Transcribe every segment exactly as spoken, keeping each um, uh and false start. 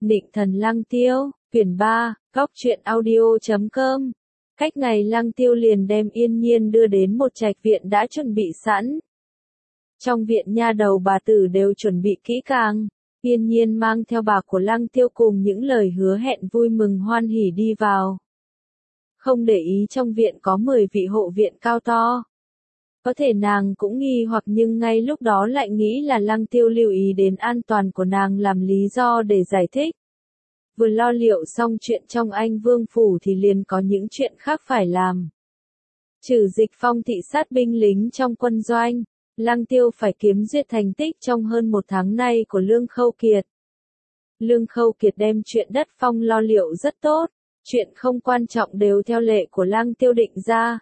Nịnh thần Lăng Tiêu, quyển ba, góc truyện audio chấm com. Cách ngày Lăng Tiêu liền đem Yên Nhiên đưa đến một trạch viện đã chuẩn bị sẵn. Trong viện nha đầu bà tử đều chuẩn bị kỹ càng. Yên Nhiên mang theo bà của Lăng Tiêu cùng những lời hứa hẹn vui mừng hoan hỉ đi vào. Không để ý trong viện có mười vị hộ viện cao to. Có thể nàng cũng nghi hoặc nhưng ngay lúc đó lại nghĩ là Lăng Tiêu lưu ý đến an toàn của nàng làm lý do để giải thích. Vừa lo liệu xong chuyện trong Anh Vương Phủ thì liền có những chuyện khác phải làm. Trừ Dịch Phong thị sát binh lính trong quân doanh, Lăng Tiêu phải kiếm duyệt thành tích trong hơn một tháng nay của Lương Khâu Kiệt. Lương Khâu Kiệt đem chuyện đất phong lo liệu rất tốt, chuyện không quan trọng đều theo lệ của Lăng Tiêu định ra.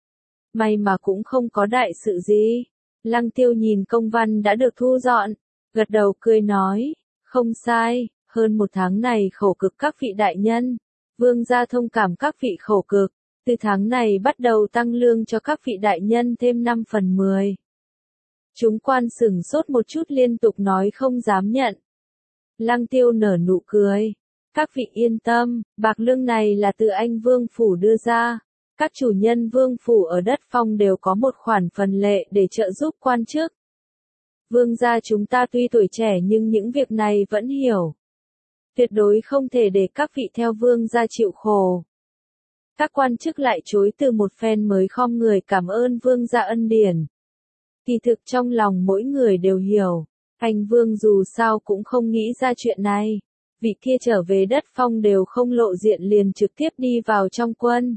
May mà cũng không có đại sự gì. Lăng Tiêu nhìn công văn đã được thu dọn, gật đầu cười nói, không sai, hơn một tháng này khổ cực các vị đại nhân. Vương gia thông cảm các vị khổ cực, từ tháng này bắt đầu tăng lương cho các vị đại nhân thêm năm phần mười. Chúng quan sửng sốt một chút liên tục nói không dám nhận. Lăng Tiêu nở nụ cười, các vị yên tâm, bạc lương này là từ Anh Vương Phủ đưa ra. Các chủ nhân vương phủ ở đất phong đều có một khoản phần lệ để trợ giúp quan chức. Vương gia chúng ta tuy tuổi trẻ nhưng những việc này vẫn hiểu. Tuyệt đối không thể để các vị theo vương gia chịu khổ. Các quan chức lại chối từ một phen mới khom người cảm ơn vương gia ân điển. Kỳ thực trong lòng mỗi người đều hiểu, anh vương dù sao cũng không nghĩ ra chuyện này. Vị kia trở về đất phong đều không lộ diện liền trực tiếp đi vào trong quân.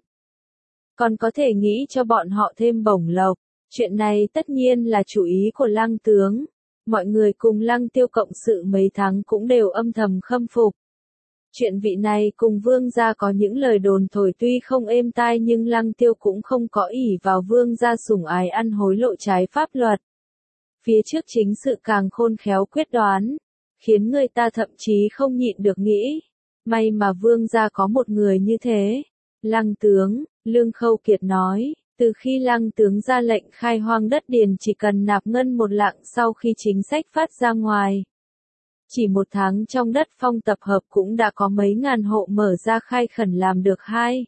Còn có thể nghĩ cho bọn họ thêm bổng lộc, chuyện này tất nhiên là chủ ý của Lăng tướng. Mọi người cùng Lăng Tiêu cộng sự mấy tháng cũng đều âm thầm khâm phục. Chuyện vị này cùng vương gia có những lời đồn thổi tuy không êm tai nhưng Lăng Tiêu cũng không có ỷ vào vương gia sủng ái ăn hối lộ trái pháp luật. Phía trước chính sự càng khôn khéo quyết đoán, khiến người ta thậm chí không nhịn được nghĩ. May mà vương gia có một người như thế. Lăng tướng, Lương Khâu Kiệt nói, từ khi Lăng tướng ra lệnh khai hoang đất điền chỉ cần nạp ngân một lạng sau khi chính sách phát ra ngoài. Chỉ một tháng trong đất phong tập hợp cũng đã có mấy ngàn hộ mở ra khai khẩn làm được hai.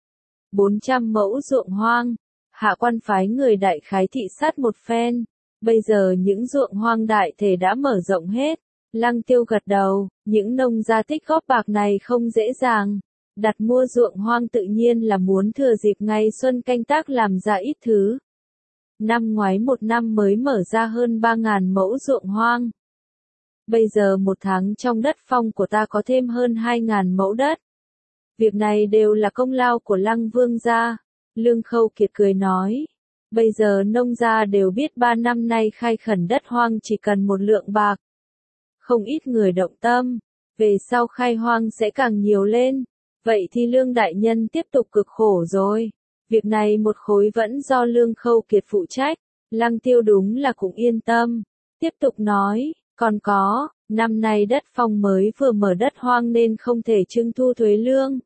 bốn trăm mẫu ruộng hoang. Hạ quan phái người đại khái thị sát một phen. Bây giờ những ruộng hoang đại thể đã mở rộng hết. Lăng Tiêu gật đầu, những nông gia tích góp bạc này không dễ dàng. Đặt mua ruộng hoang tự nhiên là muốn thừa dịp ngày xuân canh tác làm ra ít thứ. Năm ngoái một năm mới mở ra hơn ba ngàn mẫu ruộng hoang. Bây giờ một tháng trong đất phong của ta có thêm hơn hai ngàn mẫu đất. Việc này đều là công lao của Lăng vương gia. Lương Khâu Kiệt cười nói. Bây giờ nông gia đều biết ba năm nay khai khẩn đất hoang chỉ cần một lượng bạc. Không ít người động tâm. Về sau khai hoang sẽ càng nhiều lên. Vậy thì Lương đại nhân tiếp tục cực khổ rồi. Việc này một khối vẫn do Lương Khâu Kiệt phụ trách. Lăng Tiêu đúng là cũng yên tâm. Tiếp tục nói, còn có, năm nay đất phong mới vừa mở đất hoang nên không thể trưng thu thuế lương.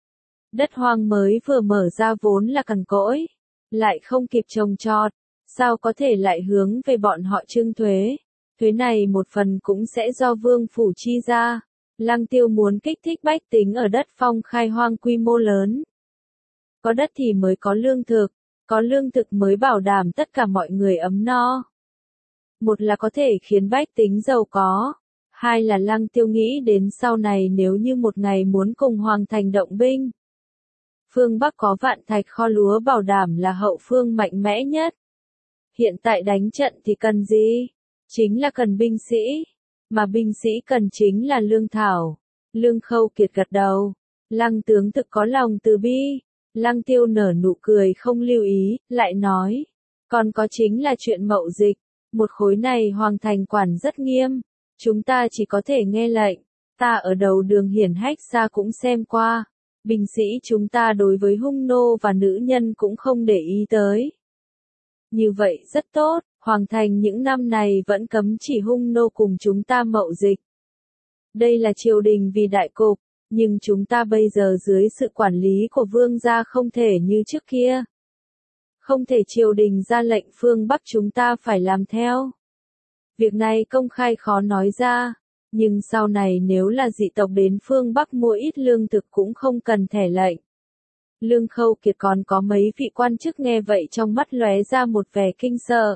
Đất hoang mới vừa mở ra vốn là cằn cỗi, lại không kịp trồng trọt, sao có thể lại hướng về bọn họ trưng thuế. Thuế này một phần cũng sẽ do vương phủ chi ra. Lăng Tiêu muốn kích thích bách tính ở đất phong khai hoang quy mô lớn. Có đất thì mới có lương thực, có lương thực mới bảo đảm tất cả mọi người ấm no. Một là có thể khiến bách tính giàu có, hai là Lăng Tiêu nghĩ đến sau này nếu như một ngày muốn cùng Hoàng thành động binh. Phương Bắc có vạn thạch kho lúa bảo đảm là hậu phương mạnh mẽ nhất. Hiện tại đánh trận thì cần gì? Chính là cần binh sĩ. Mà binh sĩ cần chính là lương thảo. Lương Khâu Kiệt gật đầu. Lăng tướng thực có lòng từ bi. Lăng Tiêu nở nụ cười không lưu ý, lại nói. Còn có chính là chuyện mậu dịch. Một khối này Hoàng thành quản rất nghiêm. Chúng ta chỉ có thể nghe lệnh. Ta ở đầu đường hiển hách xa cũng xem qua. Binh sĩ chúng ta đối với hung nô và nữ nhân cũng không để ý tới. Như vậy rất tốt. Hoàng thành những năm này vẫn cấm chỉ hung nô cùng chúng ta mậu dịch. Đây là triều đình vì đại cục, nhưng chúng ta bây giờ dưới sự quản lý của vương gia không thể như trước kia. Không thể triều đình ra lệnh phương Bắc chúng ta phải làm theo. Việc này công khai khó nói ra, Nhưng sau này nếu là dị tộc đến phương Bắc mua ít lương thực cũng không cần thẻ lệnh. Lương Khâu Kiệt còn có mấy vị quan chức nghe vậy trong mắt lóe ra một vẻ kinh sợ.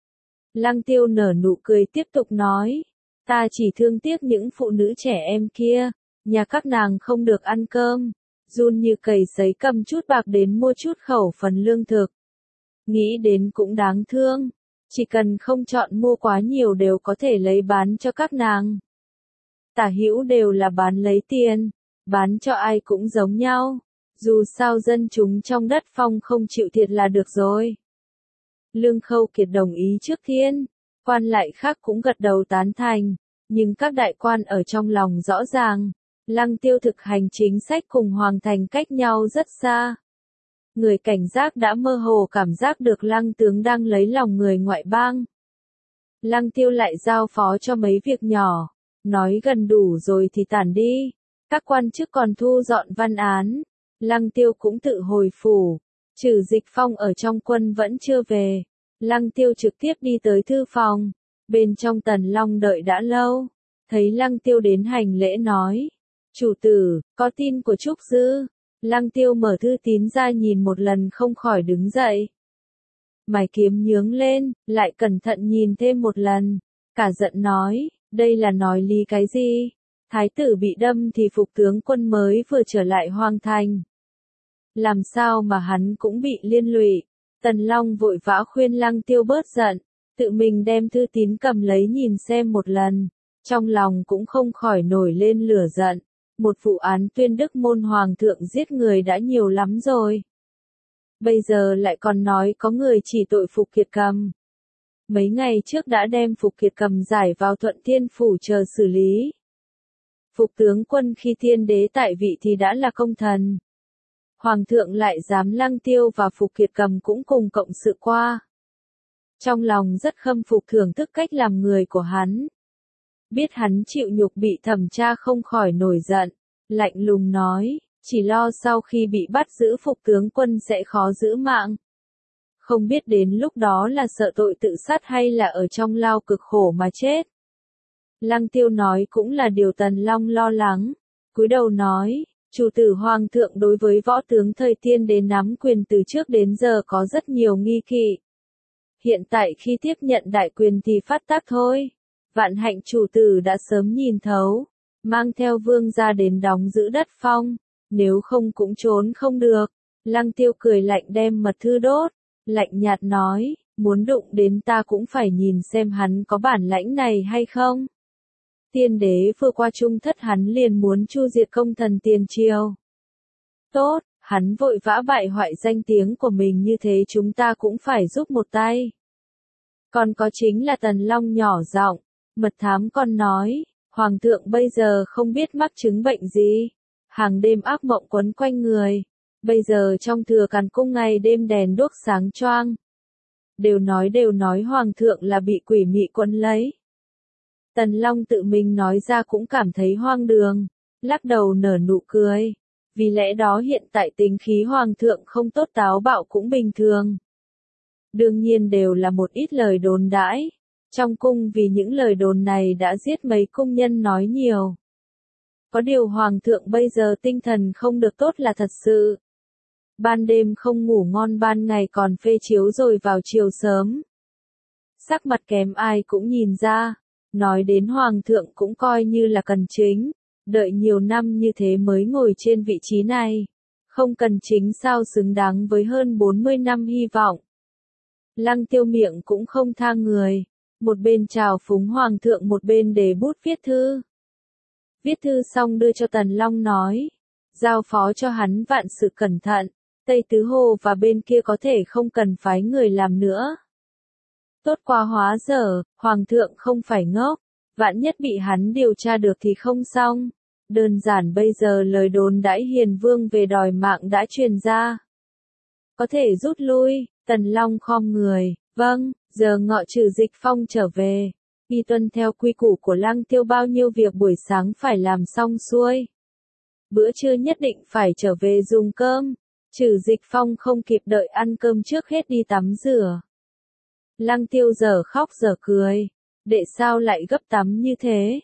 Lăng Tiêu nở nụ cười tiếp tục nói, ta chỉ thương tiếc những phụ nữ trẻ em kia, nhà các nàng không được ăn cơm, run như cầy sấy cầm chút bạc đến mua chút khẩu phần lương thực. Nghĩ đến cũng đáng thương, chỉ cần không chọn mua quá nhiều đều có thể lấy bán cho các nàng. Tả hữu đều là bán lấy tiền, bán cho ai cũng giống nhau, dù sao dân chúng trong đất Phong không chịu thiệt là được rồi. Lương Khâu Kiệt đồng ý trước tiên, quan lại khác cũng gật đầu tán thành, nhưng các đại quan ở trong lòng rõ ràng, Lăng Tiêu thực hành chính sách cùng Hoàng Thành cách nhau rất xa. Người cảnh giác đã mơ hồ cảm giác được Lăng tướng đang lấy lòng người ngoại bang. Lăng Tiêu lại giao phó cho mấy việc nhỏ, nói gần đủ rồi thì tản đi. Các quan chức còn thu dọn văn án, Lăng Tiêu cũng tự hồi phủ. Trừ Dịch Phong ở trong quân vẫn chưa về, Lăng Tiêu trực tiếp đi tới thư phòng. Bên trong Tần Long đợi đã lâu, thấy Lăng Tiêu đến hành lễ nói, chủ tử, có tin của Trúc Dư. Lăng Tiêu mở thư tín ra nhìn một lần không khỏi đứng dậy. Mày kiếm nhướng lên, lại cẩn thận nhìn thêm một lần, cả giận nói, đây là nói lý cái gì? Thái tử bị đâm thì phục tướng quân mới vừa trở lại Hoàng Thành. Làm sao mà hắn cũng bị liên lụy? Tần Long vội vã khuyên Lăng Tiêu bớt giận, tự mình đem thư tín cầm lấy nhìn xem một lần, trong lòng cũng không khỏi nổi lên lửa giận. Một vụ án tuyên đức môn hoàng thượng giết người đã nhiều lắm rồi. Bây giờ lại còn nói có người chỉ tội Phục Kiệt Cầm. Mấy ngày trước đã đem Phục Kiệt Cầm giải vào Thuận Thiên Phủ chờ xử lý. Phục tướng quân khi thiên đế tại vị thì đã là công thần. Hoàng thượng lại dám Lăng Tiêu và Phục Kiệt Cầm cũng cùng cộng sự qua. Trong lòng rất khâm phục thưởng thức cách làm người của hắn. Biết hắn chịu nhục bị thẩm tra không khỏi nổi giận, lạnh lùng nói, chỉ lo sau khi bị bắt giữ Phục tướng quân sẽ khó giữ mạng. Không biết đến lúc đó là sợ tội tự sát hay là ở trong lao cực khổ mà chết. Lăng Tiêu nói cũng là điều Tần Long lo lắng, cúi đầu nói, chủ tử Hoàng thượng đối với võ tướng thời tiên đế nắm quyền từ trước đến giờ có rất nhiều nghi kỵ. Hiện tại khi tiếp nhận đại quyền thì phát tác thôi. Vạn hạnh chủ tử đã sớm nhìn thấu, mang theo vương gia đến đóng giữ đất Phong, nếu không cũng trốn không được. Lăng Tiêu cười lạnh đem mật thư đốt, lạnh nhạt nói, muốn đụng đến ta cũng phải nhìn xem hắn có bản lãnh này hay không. Tiên đế vừa qua trung thất hắn liền muốn chu diệt công thần tiền triều. Tốt, hắn vội vã bại hoại danh tiếng của mình như thế chúng ta cũng phải giúp một tay. Còn có chính là Tần Long nhỏ giọng. Mật thám còn nói, Hoàng thượng bây giờ không biết mắc chứng bệnh gì, hàng đêm ác mộng quấn quanh người, bây giờ trong thừa càn cung ngày đêm đèn đuốc sáng choang. Đều nói đều nói Hoàng thượng là bị quỷ mị quấn lấy. Tần Long tự mình nói ra cũng cảm thấy hoang đường, lắc đầu nở nụ cười, vì lẽ đó hiện tại tính khí Hoàng thượng không tốt táo bạo cũng bình thường. Đương nhiên đều là một ít lời đồn đãi. Trong cung vì những lời đồn này đã giết mấy cung nhân nói nhiều. Có điều Hoàng thượng bây giờ tinh thần không được tốt là thật sự. Ban đêm không ngủ ngon ban ngày còn phê chiếu rồi vào chiều sớm. Sắc mặt kém ai cũng nhìn ra, nói đến Hoàng thượng cũng coi như là cần chính, đợi nhiều năm như thế mới ngồi trên vị trí này. Không cần chính sao xứng đáng với hơn bốn mươi năm hy vọng. Lăng Tiêu miệng cũng không tha người. Một bên chào phúng Hoàng thượng một bên để bút viết thư. Viết thư xong đưa cho Tần Long nói, giao phó cho hắn vạn sự cẩn thận, Tây Tứ Hồ và bên kia có thể không cần phái người làm nữa. Tốt quá hóa dở, Hoàng thượng không phải ngốc, vạn nhất bị hắn điều tra được thì không xong. Đơn giản bây giờ lời đồn đãi Hiền Vương về đòi mạng đã truyền ra. Có thể rút lui, Tần Long khom người, vâng. Giờ ngọ trừ Dịch Phong trở về, y tuân theo quy củ của Lăng Tiêu bao nhiêu việc buổi sáng phải làm xong xuôi. Bữa trưa nhất định phải trở về dùng cơm, trừ Dịch Phong không kịp đợi ăn cơm trước hết đi tắm rửa. Lăng Tiêu giờ khóc giờ cười, đệ sao lại gấp tắm như thế?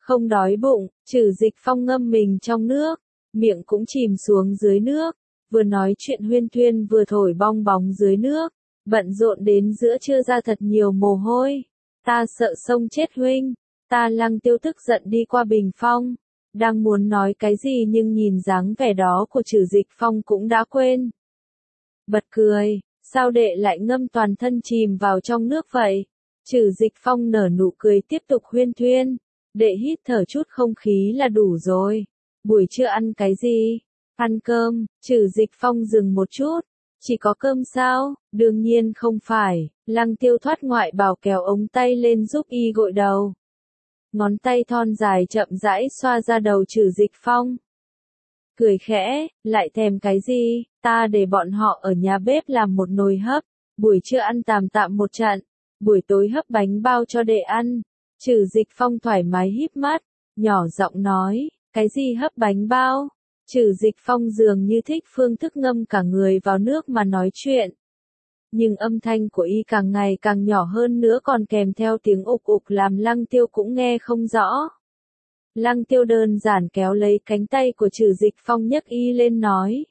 Không đói bụng, Trừ Dịch Phong ngâm mình trong nước, miệng cũng chìm xuống dưới nước, vừa nói chuyện huyên thuyên vừa thổi bong bóng dưới nước, bận rộn đến giữa trưa ra thật nhiều mồ hôi. Ta sợ sông chết huynh. Ta Lăng Tiêu tức giận đi qua bình phong, đang muốn nói cái gì nhưng nhìn dáng vẻ đó của Trừ Dịch Phong cũng đã quên. Bật cười, sao đệ lại ngâm toàn thân chìm vào trong nước vậy? Trừ Dịch Phong nở nụ cười tiếp tục huyên thuyên, đệ hít thở chút không khí là đủ rồi. Buổi trưa ăn cái gì? Ăn cơm. Trừ Dịch Phong dừng một chút, chỉ có cơm sao? Đương nhiên không phải. Lăng Tiêu thoát ngoại bào kéo ống tay lên giúp y gội đầu. Ngón tay thon dài chậm rãi xoa ra đầu Trừ Dịch Phong. Cười khẽ, lại thèm cái gì? Ta để bọn họ ở nhà bếp làm một nồi hấp, buổi trưa ăn tạm tạm một trận, buổi tối hấp bánh bao cho đệ ăn. Trừ Dịch Phong thoải mái híp mắt, nhỏ giọng nói, cái gì hấp bánh bao? Trừ Dịch Phong dường như thích phương thức ngâm cả người vào nước mà nói chuyện. Nhưng âm thanh của y càng ngày càng nhỏ hơn nữa còn kèm theo tiếng ục ục làm Lăng Tiêu cũng nghe không rõ. Lăng Tiêu đơn giản kéo lấy cánh tay của Trừ Dịch Phong nhấc y lên nói.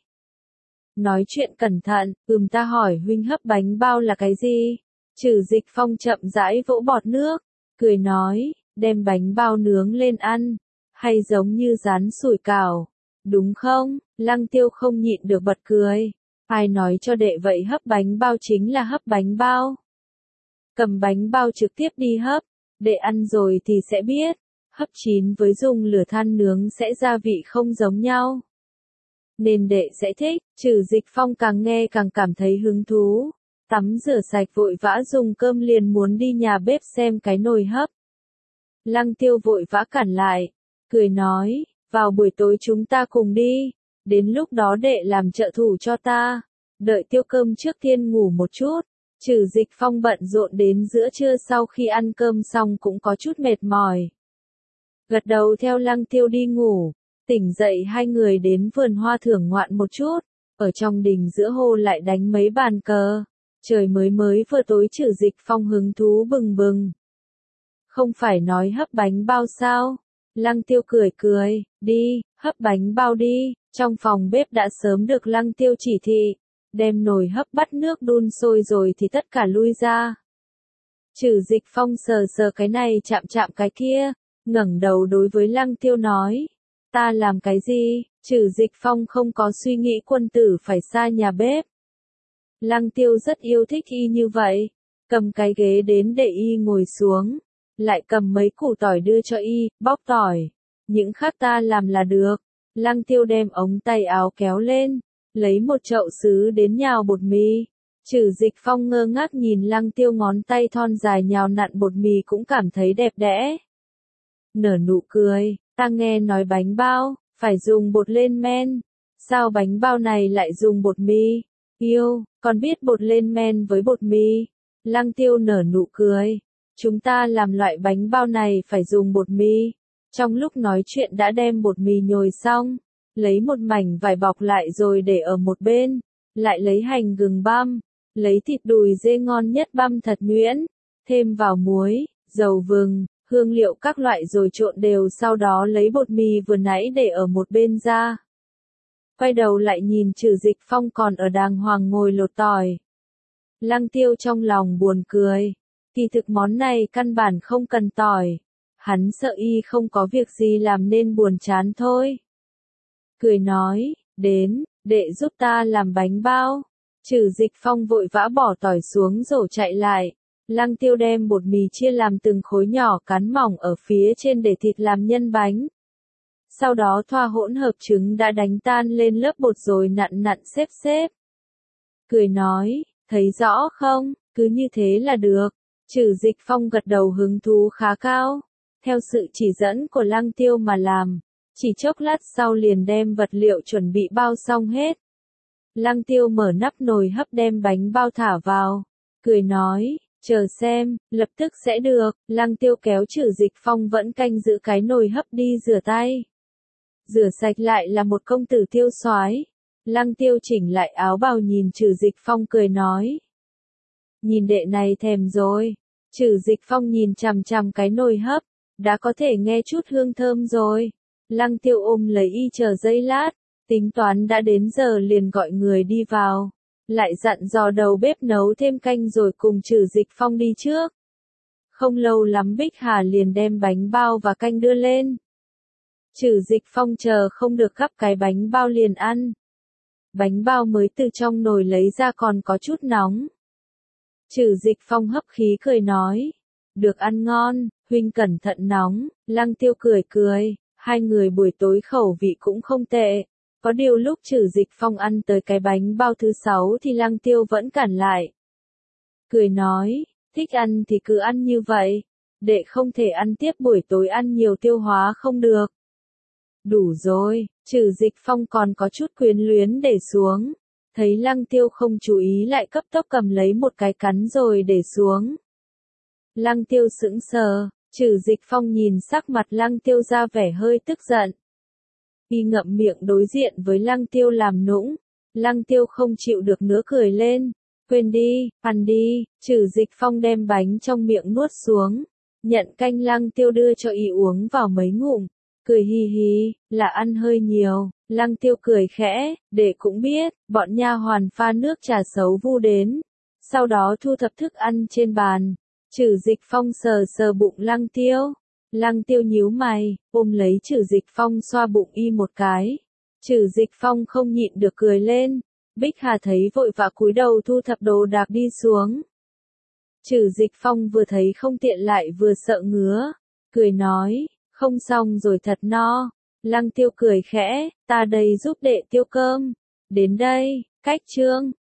Nói chuyện cẩn thận, ừm ta hỏi huynh hấp bánh bao là cái gì? Trừ Dịch Phong chậm rãi vỗ bọt nước, cười nói, đem bánh bao nướng lên ăn, hay giống như rán sủi cảo, đúng không? Lăng Tiêu không nhịn được bật cười. Ai nói cho đệ vậy hấp bánh bao chính là hấp bánh bao. Cầm bánh bao trực tiếp đi hấp, đệ ăn rồi thì sẽ biết, hấp chín với dùng lửa than nướng sẽ gia vị không giống nhau. Nên đệ sẽ thích. Trừ Dịch Phong càng nghe càng cảm thấy hứng thú, tắm rửa sạch vội vã dùng cơm liền muốn đi nhà bếp xem cái nồi hấp. Lăng Tiêu vội vã cản lại, cười nói, vào buổi tối chúng ta cùng đi. Đến lúc đó đệ làm trợ thủ cho ta. Đợi tiêu cơm trước tiên ngủ một chút. Trừ Dịch Phong bận rộn đến giữa trưa sau khi ăn cơm xong cũng có chút mệt mỏi. Gật đầu theo Lăng Tiêu đi ngủ. Tỉnh dậy hai người đến vườn hoa thưởng ngoạn một chút. Ở trong đình giữa hồ lại đánh mấy bàn cờ. Trời mới mới vừa tối Trừ Dịch Phong hứng thú bừng bừng. Không phải nói hấp bánh bao sao? Lăng Tiêu cười cười, đi, hấp bánh bao đi. Trong phòng bếp đã sớm được Lăng Tiêu chỉ thị, đem nồi hấp bắt nước đun sôi rồi thì tất cả lui ra. Trừ Dịch Phong sờ sờ cái này chạm chạm cái kia, ngẩng đầu đối với Lăng Tiêu nói, ta làm cái gì? Trừ Dịch Phong không có suy nghĩ quân tử phải xa nhà bếp. Lăng Tiêu rất yêu thích y như vậy, cầm cái ghế đến để y ngồi xuống, lại cầm mấy củ tỏi đưa cho y, bóc tỏi, những khác ta làm là được. Lăng Tiêu đem ống tay áo kéo lên, lấy một chậu sứ đến nhào bột mì. Trừ Dịch Phong ngơ ngác nhìn Lăng Tiêu ngón tay thon dài nhào nặn bột mì cũng cảm thấy đẹp đẽ. Nở nụ cười, ta nghe nói bánh bao, phải dùng bột lên men. Sao bánh bao này lại dùng bột mì? Yêu, con biết bột lên men với bột mì. Lăng Tiêu nở nụ cười, chúng ta làm loại bánh bao này phải dùng bột mì. Trong lúc nói chuyện đã đem bột mì nhồi xong, lấy một mảnh vải bọc lại rồi để ở một bên, lại lấy hành gừng băm, lấy thịt đùi dê ngon nhất băm thật nhuyễn, thêm vào muối, dầu vừng, hương liệu các loại rồi trộn đều, sau đó lấy bột mì vừa nãy để ở một bên ra. Quay đầu lại nhìn Trừ Dịch Phong còn ở đàng hoàng ngồi lột tỏi. Lăng Tiêu trong lòng buồn cười, kỳ thực món này căn bản không cần tỏi. Hắn sợ y không có việc gì làm nên buồn chán thôi. Cười nói, đến, đệ giúp ta làm bánh bao. Trừ Dịch Phong vội vã bỏ tỏi xuống rổ chạy lại. Lăng Tiêu đem bột mì chia làm từng khối nhỏ cán mỏng ở phía trên để thịt làm nhân bánh. Sau đó thoa hỗn hợp trứng đã đánh tan lên lớp bột rồi nặn nặn xếp xếp. Cười nói, thấy rõ không, cứ như thế là được. Trừ Dịch Phong gật đầu hứng thú khá cao. Theo sự chỉ dẫn của Lăng Tiêu mà làm, chỉ chốc lát sau liền đem vật liệu chuẩn bị bao xong hết. Lăng Tiêu mở nắp nồi hấp đem bánh bao thả vào, cười nói, chờ xem, lập tức sẽ được. Lăng Tiêu kéo Trừ Dịch Phong vẫn canh giữ cái nồi hấp đi rửa tay. Rửa sạch lại là một công tử tiêu soái. Lăng Tiêu chỉnh lại áo bào nhìn Trừ Dịch Phong cười nói, nhìn đệ này thèm rồi. Trừ Dịch Phong nhìn chằm chằm cái nồi hấp, đã có thể nghe chút hương thơm rồi. Lăng Tiêu ôm lấy y chờ giây lát, tính toán đã đến giờ liền gọi người đi vào, lại dặn dò đầu bếp nấu thêm canh rồi cùng Trử Dịch Phong đi trước. Không lâu lắm Bích Hà liền đem bánh bao và canh đưa lên. Trử Dịch Phong chờ không được gắp cái bánh bao liền ăn. Bánh bao mới từ trong nồi lấy ra còn có chút nóng. Trử Dịch Phong hấp khí cười nói, được ăn ngon, huynh cẩn thận nóng. Lăng Tiêu cười cười, hai người buổi tối khẩu vị cũng không tệ. Có điều lúc Trử Dịch Phong ăn tới cái bánh bao thứ sáu thì Lăng Tiêu vẫn cản lại. Cười nói, thích ăn thì cứ ăn như vậy, đệ không thể ăn tiếp, buổi tối ăn nhiều tiêu hóa không được. Đủ rồi, Trử Dịch Phong còn có chút quyến luyến để xuống. Thấy Lăng Tiêu không chú ý lại cấp tốc cầm lấy một cái cắn rồi để xuống. Lăng Tiêu sững sờ, Trử Dịch Phong nhìn sắc mặt Lăng Tiêu ra vẻ hơi tức giận. Y ngậm miệng đối diện với Lăng Tiêu làm nũng. Lăng Tiêu không chịu được nữa cười lên. Quên đi, ăn đi. Trử Dịch Phong đem bánh trong miệng nuốt xuống. Nhận canh Lăng Tiêu đưa cho y uống vào mấy ngụm. Cười hi hi, là ăn hơi nhiều. Lăng Tiêu cười khẽ, để cũng biết, bọn nha hoàn pha nước trà xấu vu đến. Sau đó thu thập thức ăn trên bàn. Trử Dịch Phong sờ sờ bụng Lăng Tiêu. Lăng Tiêu nhíu mày, ôm lấy Trử Dịch Phong xoa bụng y một cái. Trử Dịch Phong không nhịn được cười lên. Bích Hà thấy vội vã cúi đầu thu thập đồ đạc đi xuống. Trử Dịch Phong vừa thấy không tiện lại vừa sợ ngứa. Cười nói, không xong rồi thật no. Lăng Tiêu cười khẽ, ta đây giúp đệ tiêu cơm. Đến đây, cách chương.